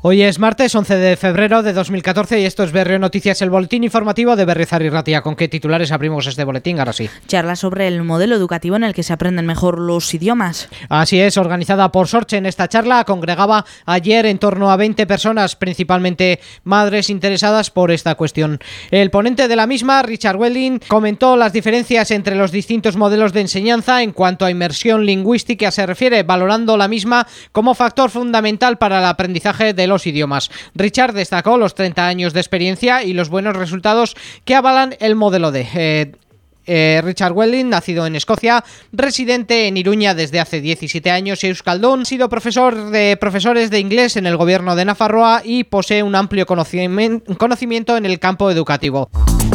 Hoy es martes 11 de febrero de 2014 y esto es Berrio Noticias, el boletín informativo de Berriozar y Ratia. ¿Con qué titulares abrimos este boletín? Ahora sí. Charla sobre el modelo educativo en el que se aprenden mejor los idiomas. Así es, organizada por Sorche. En esta charla congregaba ayer en torno a 20 personas, principalmente madres interesadas por esta cuestión. El ponente de la misma, Richard Welling, comentó las diferencias entre los distintos modelos de enseñanza en cuanto a inmersión lingüística se refiere, valorando la misma como factor fundamental para el aprendizaje de los idiomas. Richard destacó los 30 años de experiencia y los buenos resultados que avalan el modelo D. Richard Welling, nacido en Escocia, residente en Iruña desde hace 17 años y euskaldun, ha sido profesor de profesores de inglés en el gobierno de Nafarroa y posee un amplio conocimiento en el campo educativo.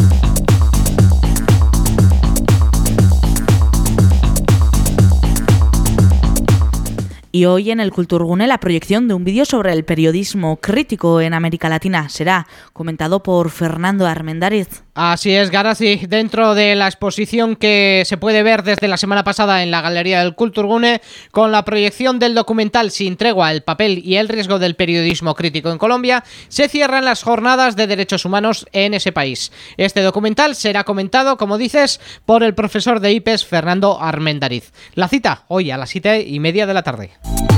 Y hoy en el Kulturgune la proyección de un vídeo sobre el periodismo crítico en América Latina será comentado por Fernando Armendáriz. Así es, Garazi. Dentro de la exposición que se puede ver desde la semana pasada en la Galería del Kulturgune, con la proyección del documental Sin tregua, el papel y el riesgo del periodismo crítico en Colombia, se cierran las jornadas de derechos humanos en ese país. Este documental será comentado, como dices, por el profesor de IPES, Fernando Armendáriz. La cita hoy a las 7:30 de la tarde.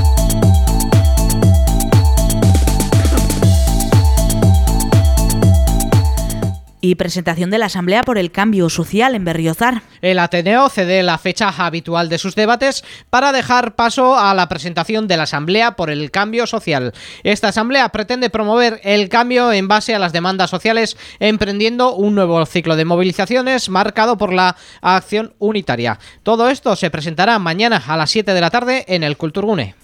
Y presentación de la Asamblea por el Cambio Social en Berriozar. El Ateneo cede la fecha habitual de sus debates para dejar paso a la presentación de la Asamblea por el Cambio Social. Esta Asamblea pretende promover el cambio en base a las demandas sociales, emprendiendo un nuevo ciclo de movilizaciones marcado por la acción unitaria. Todo esto se presentará mañana a las 7 de la tarde en el Kulturgune.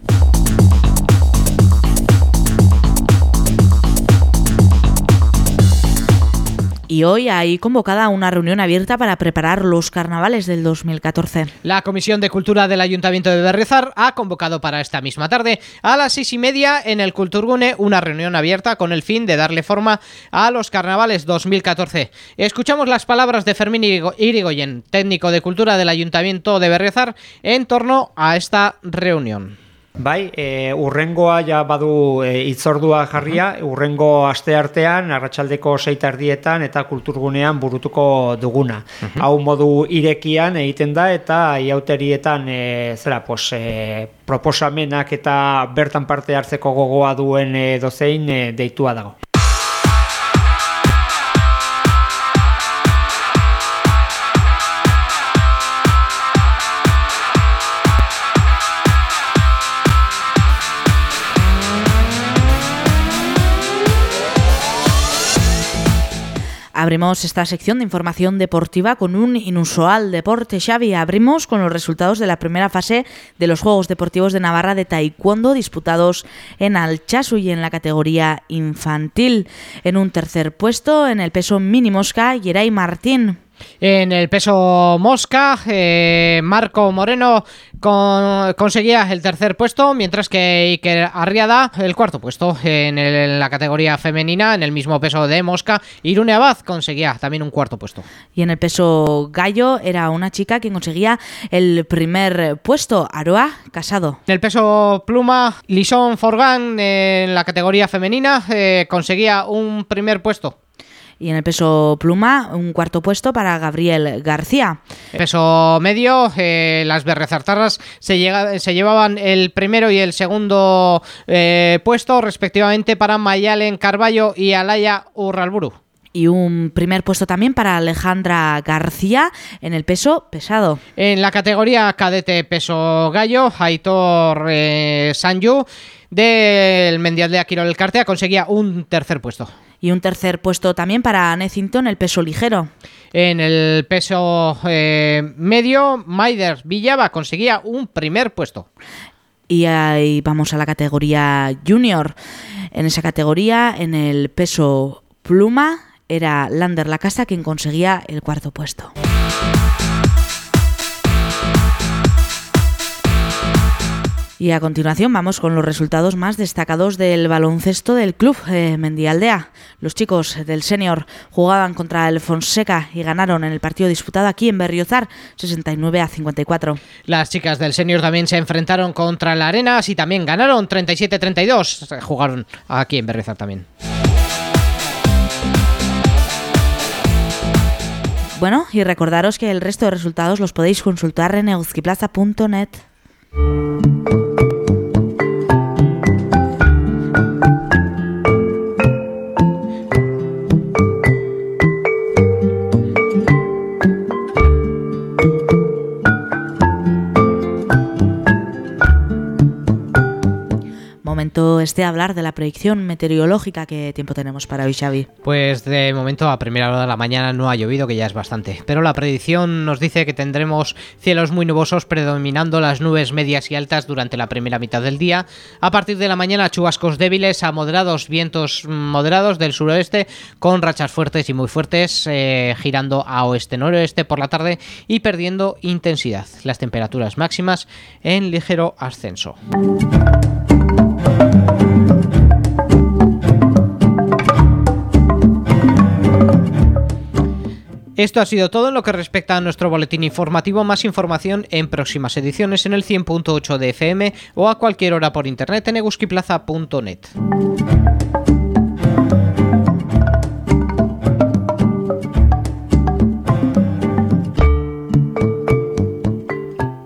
Y hoy hay convocada una reunión abierta para preparar los carnavales del 2014. La Comisión de Cultura del Ayuntamiento de Berriozar ha convocado para esta misma tarde a las 6:30 en el Kulturgune una reunión abierta con el fin de darle forma a los carnavales 2014. Escuchamos las palabras de Fermín Irigoyen, técnico de Cultura del Ayuntamiento de Berriozar, en torno a esta reunión. Bai, urrengoa ja badu hitzordua jarria, urrengo asteartean, arratsaldeko 6:30 eta Kulturgunean burutuko duguna. Hau modu irekian egiten da eta iauterietan proposamenak eta bertan parte hartzeko gogoa duen dozein deitua dago. Abrimos esta sección de información deportiva con un inusual deporte. Xavi, abrimos con los resultados de la primera fase de los Juegos Deportivos de Navarra de Taekwondo disputados en Altsasu y en la categoría infantil. En un tercer puesto, en el peso mini mosca, Yeray Martín. En el peso mosca, Marco Moreno conseguía el tercer puesto, mientras que Iker Arriada el cuarto puesto. En la categoría femenina, en el mismo peso de mosca, Irune Abad conseguía también un cuarto puesto. Y en el peso gallo era una chica quien conseguía el primer puesto, Aroa Casado. En el peso pluma, Lison Forgan en la categoría femenina conseguía un primer puesto. Y en el peso pluma, un cuarto puesto para Gabriel García. Peso medio, las berriozartarras se llevaban el primero y el segundo puesto, respectivamente, para Mayalen Carballo y Alaya Urralburu. Y un primer puesto también para Alejandra García en el peso pesado. En la categoría cadete peso gallo, Aitor Sanyu del Mendial de Aquirol Elkartea conseguía un tercer puesto. Y un tercer puesto también para Necington, el peso ligero. En el peso medio, Maider Villaba conseguía un primer puesto. Y ahí vamos a la categoría junior. En esa categoría, en el peso pluma, era Lander Lacasta quien conseguía el cuarto puesto. Y a continuación vamos con los resultados más destacados del baloncesto del club Mendialdea. Los chicos del senior jugaban contra el Fonseca y ganaron en el partido disputado aquí en Berriozar 69-54. Las chicas del senior también se enfrentaron contra la Arenas y también ganaron 37-32. Jugaron aquí en Berriozar también. Bueno, y recordaros que el resto de resultados los podéis consultar en euskiplaza.net. Momento hablar de la predicción meteorológica. ¿Qué tiempo tenemos para hoy, Xavi? Pues de momento a primera hora de la mañana no ha llovido, que ya es bastante, pero la predicción nos dice que tendremos cielos muy nubosos predominando las nubes medias y altas durante la primera mitad del día. A partir de la mañana chubascos débiles a moderados, vientos moderados del suroeste con rachas fuertes y muy fuertes, girando a oeste-noroeste por la tarde y perdiendo intensidad. Las temperaturas máximas en ligero ascenso. Esto ha sido todo en lo que respecta a nuestro boletín informativo. Más información en próximas ediciones en el 100.8 de FM o a cualquier hora por internet en euskiplaza.net.